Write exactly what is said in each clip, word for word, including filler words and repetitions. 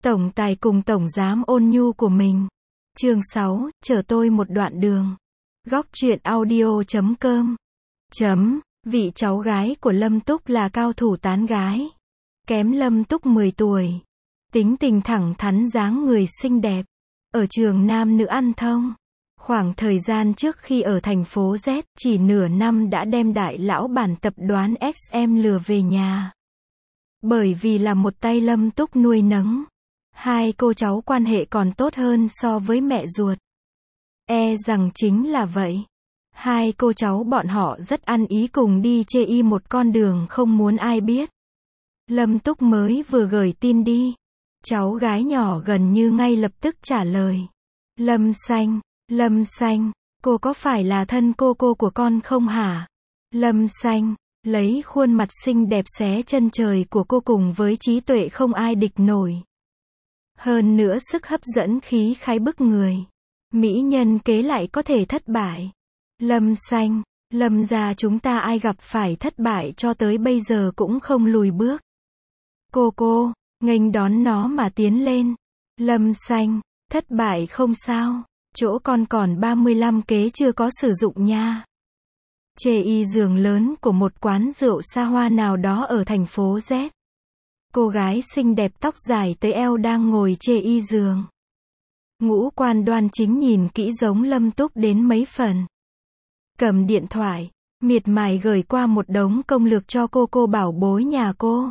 Tổng tài cùng tổng giám ôn nhu của mình. Chương sáu, chở tôi một đoạn đường. Góc truyện audio chấm com. Chấm, vị cháu gái của Lâm Túc là cao thủ tán gái. Kém Lâm Túc mười tuổi. Tính tình thẳng thắn, dáng người xinh đẹp. Ở trường nam nữ ăn thông. Khoảng thời gian trước khi ở thành phố Z, chỉ nửa năm đã đem đại lão bản tập đoàn ích em lừa về nhà. Bởi vì là một tay Lâm Túc nuôi nấng. Hai cô cháu quan hệ còn tốt hơn so với mẹ ruột. E rằng chính là vậy. Hai cô cháu bọn họ rất ăn ý cùng đi chê y một con đường không muốn ai biết. Lâm Túc mới vừa gửi tin đi. Cháu gái nhỏ gần như ngay lập tức trả lời. Lâm Xanh, Lâm Xanh, cô có phải là thân cô cô của con không hả? Lâm Xanh, lấy khuôn mặt xinh đẹp xé chân trời của cô cùng với trí tuệ không ai địch nổi. Hơn nữa sức hấp dẫn khí khái bức người. Mỹ nhân kế lại có thể thất bại. Lâm Xanh, Lâm gia chúng ta ai gặp phải thất bại cho tới bây giờ cũng không lùi bước. Cô cô, nghênh đón nó mà tiến lên. Lâm Xanh, thất bại không sao. Chỗ con còn ba mươi lăm kế chưa có sử dụng nha. Chê y giường lớn của một quán rượu xa hoa nào đó ở thành phố Z. Cô gái xinh đẹp tóc dài tới eo đang ngồi chê y giường. Ngũ quan đoan chính, nhìn kỹ giống Lâm Túc đến mấy phần. Cầm điện thoại, miệt mài gửi qua một đống công lược cho cô cô bảo bối nhà cô.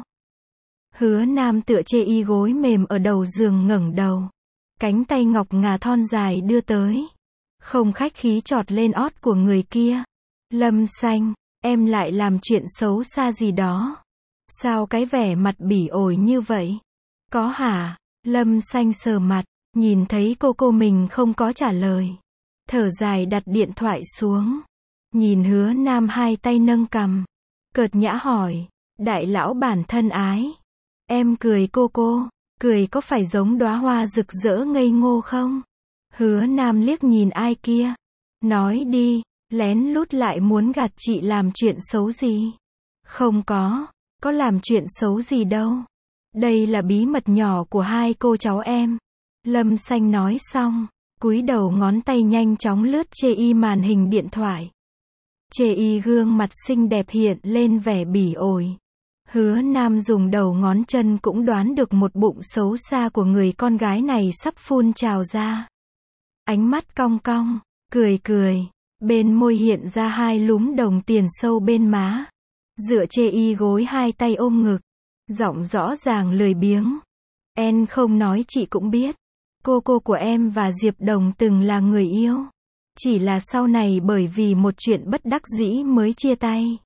Hứa Nam tựa chê y gối mềm ở đầu giường ngẩng đầu. Cánh tay ngọc ngà thon dài đưa tới. Không khách khí chọt lên ót của người kia. Lâm Xanh, em lại làm chuyện xấu xa gì đó. Sao cái vẻ mặt bỉ ổi như vậy? Có hả? Lâm Xanh sờ mặt, nhìn thấy cô cô mình không có trả lời. Thở dài đặt điện thoại xuống. Nhìn Hứa Nam hai tay nâng cằm. Cợt nhã hỏi, đại lão bản thân ái. Em cười cô cô, cười có phải giống đóa hoa rực rỡ ngây ngô không? Hứa Nam liếc nhìn ai kia. Nói đi, lén lút lại muốn gạt chị làm chuyện xấu gì? Không có. Có làm chuyện xấu gì đâu. Đây là bí mật nhỏ của hai cô cháu em. Lâm Xanh nói xong, cúi đầu ngón tay nhanh chóng lướt chê y màn hình điện thoại. Chê y gương mặt xinh đẹp hiện lên vẻ bỉ ổi. Hứa Nam dùng đầu ngón chân cũng đoán được một bụng xấu xa của người con gái này sắp phun trào ra. Ánh mắt cong cong, cười cười, bên môi hiện ra hai lúm đồng tiền sâu bên má. Dựa chê y gối hai tay ôm ngực. Giọng rõ ràng lười biếng. Em không nói chị cũng biết. Cô cô của em và Diệp Đồng từng là người yêu. Chỉ là sau này bởi vì một chuyện bất đắc dĩ mới chia tay.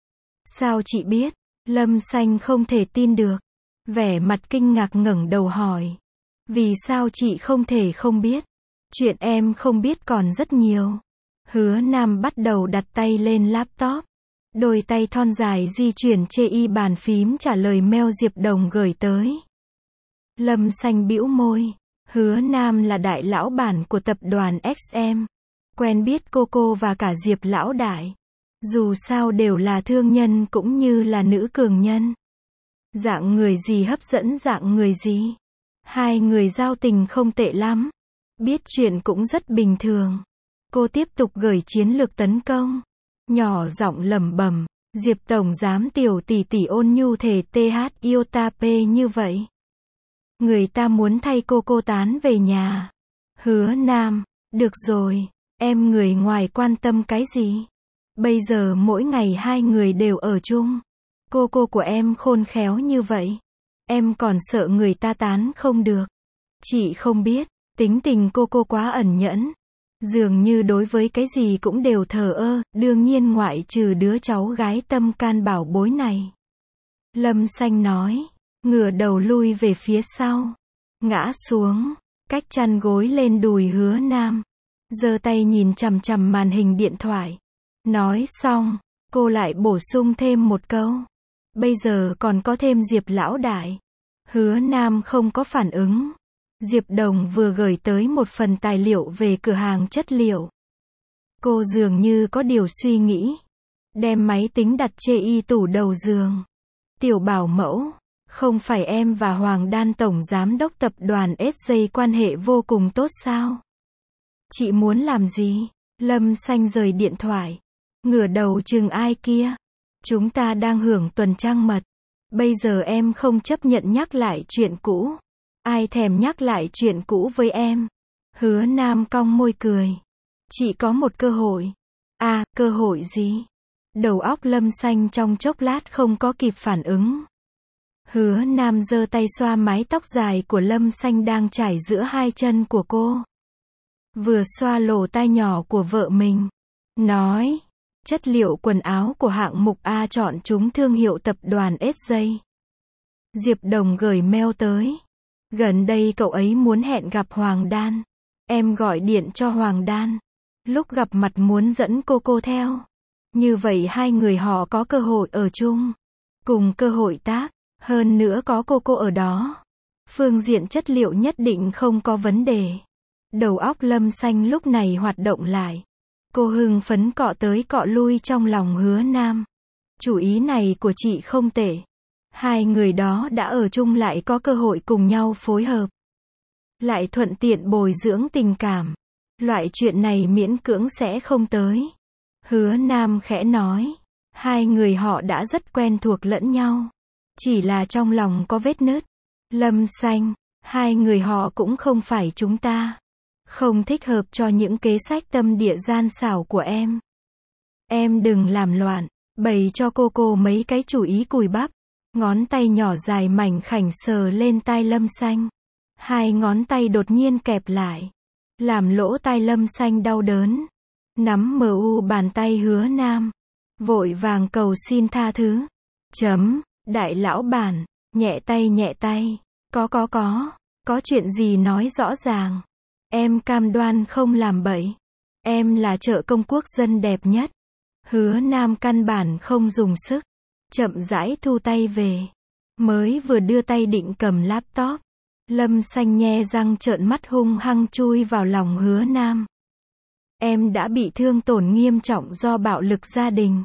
Sao chị biết? Lâm Xanh không thể tin được. Vẻ mặt kinh ngạc ngẩng đầu hỏi. Vì sao chị không thể không biết? Chuyện em không biết còn rất nhiều. Hứa Nam bắt đầu đặt tay lên laptop. Đôi tay thon dài di chuyển chê y bàn phím trả lời mail Diệp Đồng gửi tới. Lâm Xanh bĩu môi. Hứa Nam là đại lão bản của tập đoàn ích em. Quen biết cô cô và cả Diệp lão đại. Dù sao đều là thương nhân cũng như là nữ cường nhân. Dạng người gì hấp dẫn dạng người gì. Hai người giao tình không tệ lắm. Biết chuyện cũng rất bình thường. Cô tiếp tục gửi chiến lược tấn công. Nhỏ giọng lẩm bẩm, Diệp tổng giám tiểu tỷ tỷ ôn nhu thể th yêu ta p như vậy. Người ta muốn thay cô cô tán về nhà. Hứa Nam, được rồi, em người ngoài quan tâm cái gì? Bây giờ mỗi ngày hai người đều ở chung. Cô cô của em khôn khéo như vậy. Em còn sợ người ta tán không được. Chị không biết, tính tình cô cô quá ẩn nhẫn. Dường như đối với cái gì cũng đều thờ ơ, đương nhiên ngoại trừ đứa cháu gái tâm can bảo bối này. Lâm Xanh nói, ngửa đầu lui về phía sau, ngã xuống, cách chăn gối lên đùi Hứa Nam, giơ tay nhìn chằm chằm màn hình điện thoại. Nói xong, cô lại bổ sung thêm một câu. Bây giờ còn có thêm Diệp lão đại. Hứa Nam không có phản ứng. Diệp Đồng vừa gửi tới một phần tài liệu về cửa hàng chất liệu. Cô dường như có điều suy nghĩ. Đem máy tính đặt chê y tủ đầu giường. Tiểu bảo mẫu, Không phải em và Hoàng Đan tổng giám đốc tập đoàn ét gi quan hệ vô cùng tốt sao? Chị muốn làm gì? Lâm Xanh rời điện thoại. Ngửa đầu chừng ai kia? Chúng ta đang hưởng tuần trăng mật. Bây giờ em không chấp nhận nhắc lại chuyện cũ. Ai thèm nhắc lại chuyện cũ với em? Hứa Nam cong môi cười. Chị có một cơ hội. À, cơ hội gì? Đầu óc Lâm Xanh trong chốc lát không có kịp phản ứng. Hứa Nam giơ tay xoa mái tóc dài của Lâm Xanh đang trải giữa hai chân của cô. Vừa xoa lỗ tai nhỏ của vợ mình. Nói, chất liệu quần áo của hạng mục A chọn chúng thương hiệu tập đoàn ét gi. Diệp Đồng gửi mail tới. Gần đây cậu ấy muốn hẹn gặp Hoàng Đan. Em gọi điện cho Hoàng Đan. Lúc gặp mặt muốn dẫn cô cô theo. Như vậy hai người họ có cơ hội ở chung. Cùng cơ hội tác. Hơn nữa có cô cô ở đó. Phương diện chất liệu nhất định không có vấn đề. Đầu óc Lâm Xanh lúc này hoạt động lại. Cô hưng phấn cọ tới cọ lui trong lòng Hứa Nam. Chủ ý này của chị không tệ. Hai người đó đã ở chung lại có cơ hội cùng nhau phối hợp. Lại thuận tiện bồi dưỡng tình cảm. Loại chuyện này miễn cưỡng sẽ không tới. Hứa Nam khẽ nói. Hai người họ đã rất quen thuộc lẫn nhau. Chỉ là trong lòng có vết nứt. Lâm Xanh, hai người họ cũng không phải chúng ta. Không thích hợp cho những kế sách tâm địa gian xảo của em. Em đừng làm loạn, bày cho cô cô mấy cái chủ ý cùi bắp. Ngón tay nhỏ dài mảnh khảnh sờ lên tai Lâm Xanh. Hai ngón tay đột nhiên kẹp lại. Làm lỗ tai Lâm Xanh đau đớn. Nắm mờ u bàn tay Hứa Nam. Vội vàng cầu xin tha thứ. Chấm, đại lão bản, nhẹ tay nhẹ tay. Có có có, có chuyện gì nói rõ ràng. Em cam đoan không làm bậy. Em là trợ công quốc dân đẹp nhất. Hứa Nam căn bản không dùng sức. Chậm rãi thu tay về. Mới vừa đưa tay định cầm laptop. Lâm Xanh nhe răng trợn mắt hung hăng chui vào lòng Hứa Nam. Em đã bị thương tổn nghiêm trọng do bạo lực gia đình.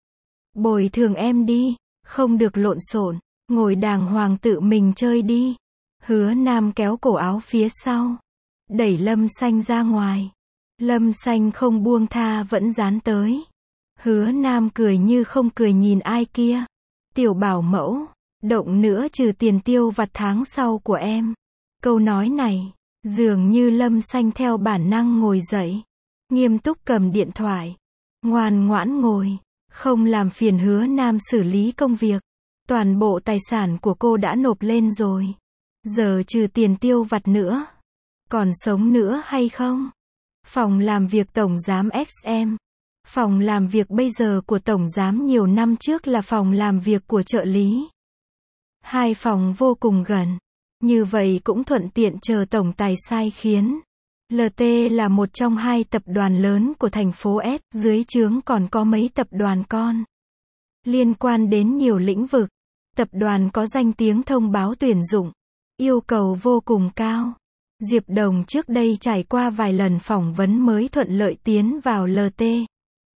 Bồi thường em đi, không được lộn xộn, ngồi đàng hoàng tự mình chơi đi. Hứa Nam kéo cổ áo phía sau. Đẩy Lâm Xanh ra ngoài. Lâm Xanh không buông tha vẫn dán tới. Hứa Nam cười như không cười nhìn ai kia. Tiểu bảo mẫu, động nữa trừ tiền tiêu vặt tháng sau của em. Câu nói này, dường như Lâm Xanh theo bản năng ngồi dậy. Nghiêm túc cầm điện thoại. Ngoan ngoãn ngồi. Không làm phiền Hứa Nam xử lý công việc. Toàn bộ tài sản của cô đã nộp lên rồi. Giờ trừ tiền tiêu vặt nữa. Còn sống nữa hay không? Phòng làm việc Tổng giám ích em. Phòng làm việc bây giờ của Tổng giám nhiều năm trước là phòng làm việc của trợ lý. Hai phòng vô cùng gần. Như vậy cũng thuận tiện chờ Tổng tài sai khiến. lờ tê là một trong hai tập đoàn lớn của thành phố S, dưới trướng còn có mấy tập đoàn con. Liên quan đến nhiều lĩnh vực. Tập đoàn có danh tiếng thông báo tuyển dụng. Yêu cầu vô cùng cao. Diệp Đồng trước đây trải qua vài lần phỏng vấn mới thuận lợi tiến vào lờ tê.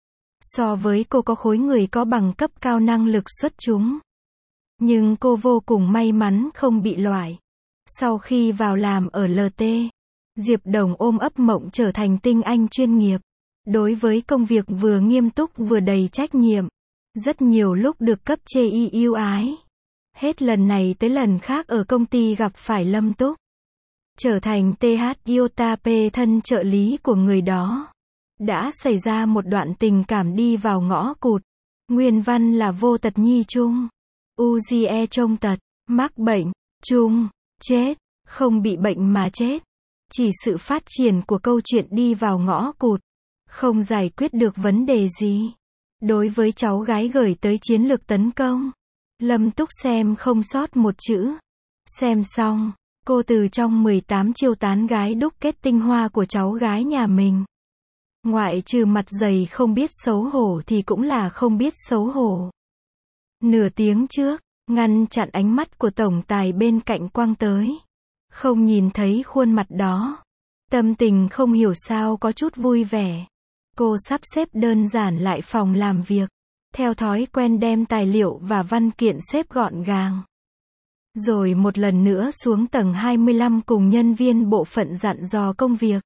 So với cô có khối người có bằng cấp cao năng lực xuất chúng. Nhưng cô vô cùng may mắn không bị loại. Sau khi vào làm ở lờ tê, Diệp Đồng ôm ấp mộng trở thành tinh anh chuyên nghiệp. Đối với công việc vừa nghiêm túc vừa đầy trách nhiệm. Rất nhiều lúc được cấp chê y yêu ái. Hết lần này tới lần khác ở công ty gặp phải Lâm Túc. Trở thành tê hát Iota P thân trợ lý của người đó. Đã xảy ra một đoạn tình cảm đi vào ngõ cụt. Nguyên văn là vô tật nhi chung. Uzie trông tật, mắc bệnh, chung, chết, không bị bệnh mà chết. Chỉ sự phát triển của câu chuyện đi vào ngõ cụt. Không giải quyết được vấn đề gì. Đối với cháu gái gửi tới chiến lược tấn công. Lâm Túc xem không sót một chữ. Xem xong, cô từ trong mười tám chiêu tán gái đúc kết tinh hoa của cháu gái nhà mình. Ngoại trừ mặt dày không biết xấu hổ thì cũng là không biết xấu hổ. Nửa tiếng trước, ngăn chặn ánh mắt của tổng tài bên cạnh quăng tới. Không nhìn thấy khuôn mặt đó. Tâm tình không hiểu sao có chút vui vẻ. Cô sắp xếp đơn giản lại phòng làm việc. Theo thói quen đem tài liệu và văn kiện xếp gọn gàng. Rồi một lần nữa xuống tầng hai mươi lăm cùng nhân viên bộ phận dặn dò công việc.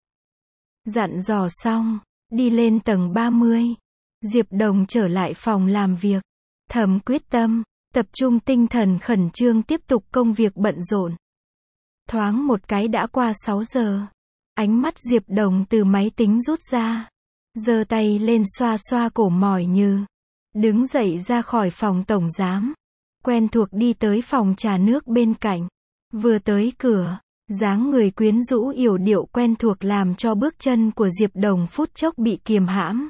Dặn dò xong, đi lên tầng ba mươi. Diệp Đồng trở lại phòng làm việc. Thầm quyết tâm, tập trung tinh thần khẩn trương tiếp tục công việc bận rộn. Thoáng một cái đã qua sáu giờ. Ánh mắt Diệp Đồng từ máy tính rút ra. Giơ tay lên xoa xoa cổ mỏi như. Đứng dậy ra khỏi phòng tổng giám. Quen thuộc đi tới phòng trà nước bên cạnh. Vừa tới cửa, dáng người quyến rũ yểu điệu quen thuộc làm cho bước chân của Diệp Đồng phút chốc bị kiềm hãm.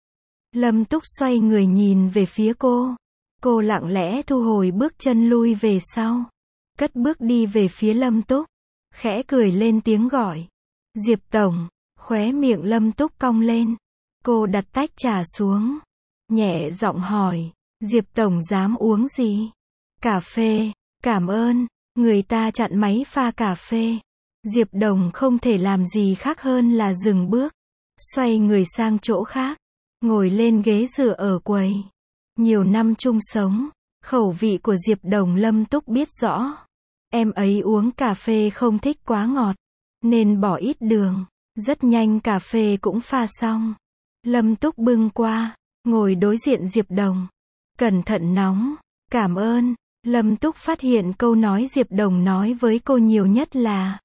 Lâm Túc xoay người nhìn về phía cô. Cô lặng lẽ thu hồi bước chân lui về sau. Cất bước đi về phía Lâm Túc. Khẽ cười lên tiếng gọi. Diệp Tổng, khóe miệng Lâm Túc cong lên. Cô đặt tách trà xuống. Nhẹ giọng hỏi, Diệp Tổng dám uống gì? Cà phê, cảm ơn. Người ta chặn máy pha cà phê. Diệp Đồng không thể làm gì khác hơn là dừng bước. Xoay người sang chỗ khác. Ngồi lên ghế dựa ở quầy. Nhiều năm chung sống, khẩu vị của Diệp Đồng Lâm Túc biết rõ. Em ấy uống cà phê không thích quá ngọt, nên bỏ ít đường. Rất nhanh cà phê cũng pha xong. Lâm Túc bưng qua, ngồi đối diện Diệp Đồng. Cẩn thận nóng, cảm ơn. Lâm Túc phát hiện câu nói Diệp Đồng nói với cô nhiều nhất là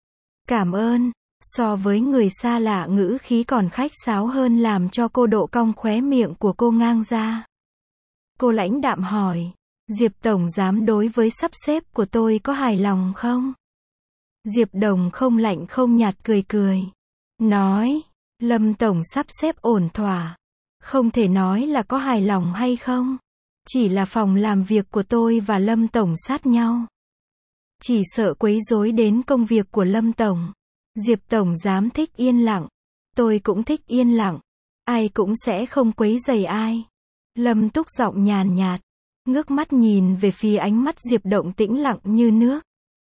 cảm ơn. So với người xa lạ ngữ khí còn khách sáo hơn làm cho cô độ cong khóe miệng của cô ngang ra. Cô lãnh đạm hỏi, Diệp Tổng giám đối với sắp xếp của tôi có hài lòng không? Diệp Đồng không lạnh không nhạt cười cười. Nói, Lâm Tổng sắp xếp ổn thỏa. Không thể nói là có hài lòng hay không. Chỉ là phòng làm việc của tôi và Lâm Tổng sát nhau. Chỉ sợ quấy rối đến công việc của Lâm Tổng. Diệp Tổng dám thích yên lặng. Tôi cũng thích yên lặng. Ai cũng sẽ không quấy rầy ai. Lâm Túc giọng nhàn nhạt. Ngước mắt nhìn về phía ánh mắt Diệp Động tĩnh lặng như nước.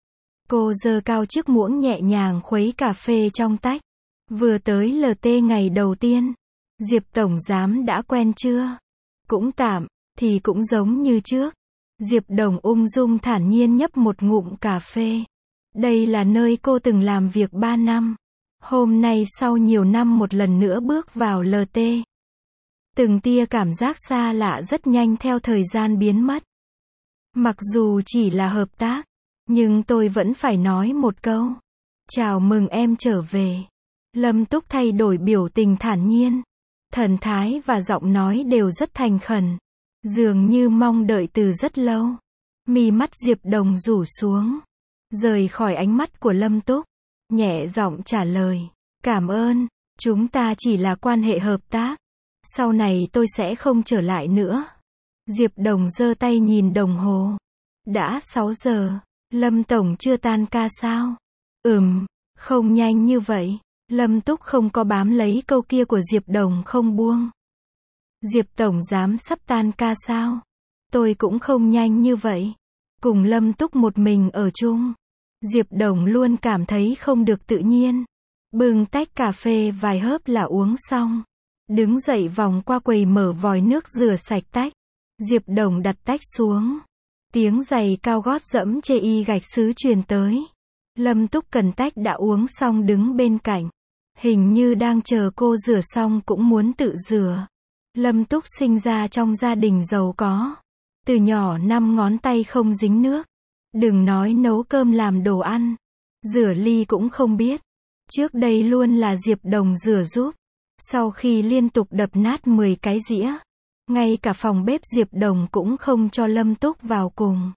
Cô giơ cao chiếc muỗng nhẹ nhàng khuấy cà phê trong tách. Vừa tới lờ tê ngày đầu tiên. Diệp Tổng giám đã quen chưa? Cũng tạm, thì cũng giống như trước. Diệp Đồng ung dung thản nhiên nhấp một ngụm cà phê. Đây là nơi cô từng làm việc ba năm. Hôm nay sau nhiều năm một lần nữa bước vào lờ tê. Từng tia cảm giác xa lạ rất nhanh theo thời gian biến mất. Mặc dù chỉ là hợp tác, nhưng tôi vẫn phải nói một câu. Chào mừng em trở về. Lâm Túc thay đổi biểu tình thản nhiên. Thần thái và giọng nói đều rất thành khẩn. Dường như mong đợi từ rất lâu. Mí mắt Diệp Đồng rủ xuống. Rời khỏi ánh mắt của Lâm Túc. Nhẹ giọng trả lời. Cảm ơn, chúng ta chỉ là quan hệ hợp tác. Sau này tôi sẽ không trở lại nữa. Diệp Đồng giơ tay nhìn đồng hồ. Đã sáu giờ. Lâm Tổng chưa tan ca sao? Ừm, không nhanh như vậy. Lâm Túc không có bám lấy câu kia của Diệp Đồng không buông. Diệp Tổng dám sắp tan ca sao? Tôi cũng không nhanh như vậy. Cùng Lâm Túc một mình ở chung. Diệp Đồng luôn cảm thấy không được tự nhiên. Bưng tách cà phê vài hớp là uống xong. Đứng dậy vòng qua quầy mở vòi nước rửa sạch tách. Diệp Đồng đặt tách xuống. Tiếng giày cao gót dẫm chê y gạch sứ truyền tới. Lâm Túc cần tách đã uống xong đứng bên cạnh. Hình như đang chờ cô rửa xong cũng muốn tự rửa. Lâm Túc sinh ra trong gia đình giàu có. Từ nhỏ năm ngón tay không dính nước. Đừng nói nấu cơm làm đồ ăn. Rửa ly cũng không biết. Trước đây luôn là Diệp Đồng rửa giúp. Sau khi liên tục đập nát mười cái dĩa. Ngay cả phòng bếp Diệp Đồng cũng không cho Lâm Túc vào cùng.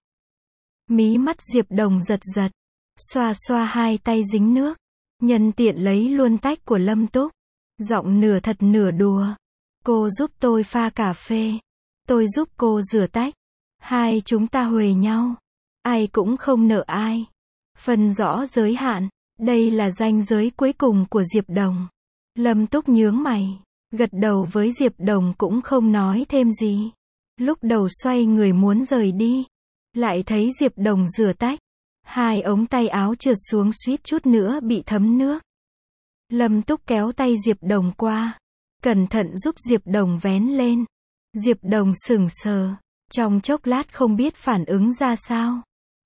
Mí mắt Diệp Đồng giật giật. Xoa xoa hai tay dính nước. Nhân tiện lấy luôn tách của Lâm Túc. Giọng nửa thật nửa đùa. Cô giúp tôi pha cà phê. Tôi giúp cô rửa tách. Hai chúng ta huề nhau. Ai cũng không nợ ai. Phân rõ giới hạn. Đây là ranh giới cuối cùng của Diệp Đồng. Lâm Túc nhướng mày. Gật đầu với Diệp Đồng cũng không nói thêm gì. Lúc đầu xoay người muốn rời đi. Lại thấy Diệp Đồng rửa tách. Hai ống tay áo trượt xuống suýt chút nữa bị thấm nước. Lâm Túc kéo tay Diệp Đồng qua. Cẩn thận giúp Diệp Đồng vén lên. Diệp Đồng sững sờ. Trong chốc lát không biết phản ứng ra sao.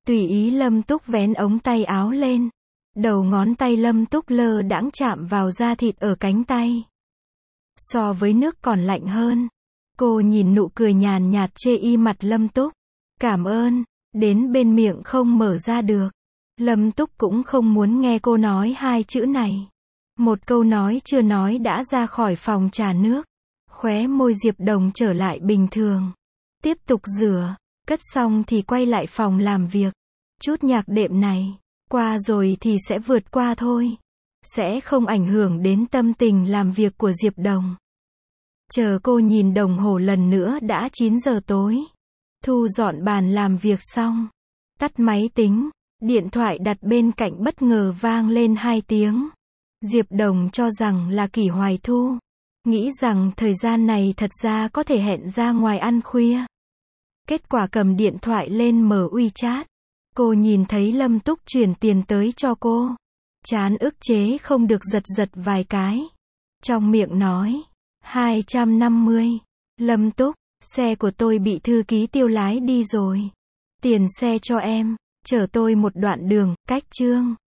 Tùy ý Lâm Túc vén ống tay áo lên. Đầu ngón tay Lâm Túc lơ đãng chạm vào da thịt ở cánh tay. So với nước còn lạnh hơn. Cô nhìn nụ cười nhàn nhạt chê y mặt Lâm Túc. Cảm ơn, đến bên miệng không mở ra được. Lâm Túc cũng không muốn nghe cô nói hai chữ này. Một câu nói chưa nói đã ra khỏi phòng trà nước. Khóe môi Diệp Đồng trở lại bình thường. Tiếp tục rửa, cất xong thì quay lại phòng làm việc. Chút nhạc đệm này, qua rồi thì sẽ vượt qua thôi. Sẽ không ảnh hưởng đến tâm tình làm việc của Diệp Đồng. Chờ cô nhìn đồng hồ lần nữa đã chín giờ tối. Thu dọn bàn làm việc xong. Tắt máy tính, điện thoại đặt bên cạnh bất ngờ vang lên hai tiếng. Diệp Đồng cho rằng là Kỷ Hoài Thu. Nghĩ rằng thời gian này thật ra có thể hẹn ra ngoài ăn khuya. Kết quả cầm điện thoại lên mở WeChat. Cô nhìn thấy Lâm Túc chuyển tiền tới cho cô. Trán ức chế không được giật giật vài cái. Trong miệng nói, hai trăm năm mươi. Lâm Túc, xe của tôi bị thư ký Tiêu lái đi rồi. Tiền xe cho em, chở tôi một đoạn đường, cách Chương.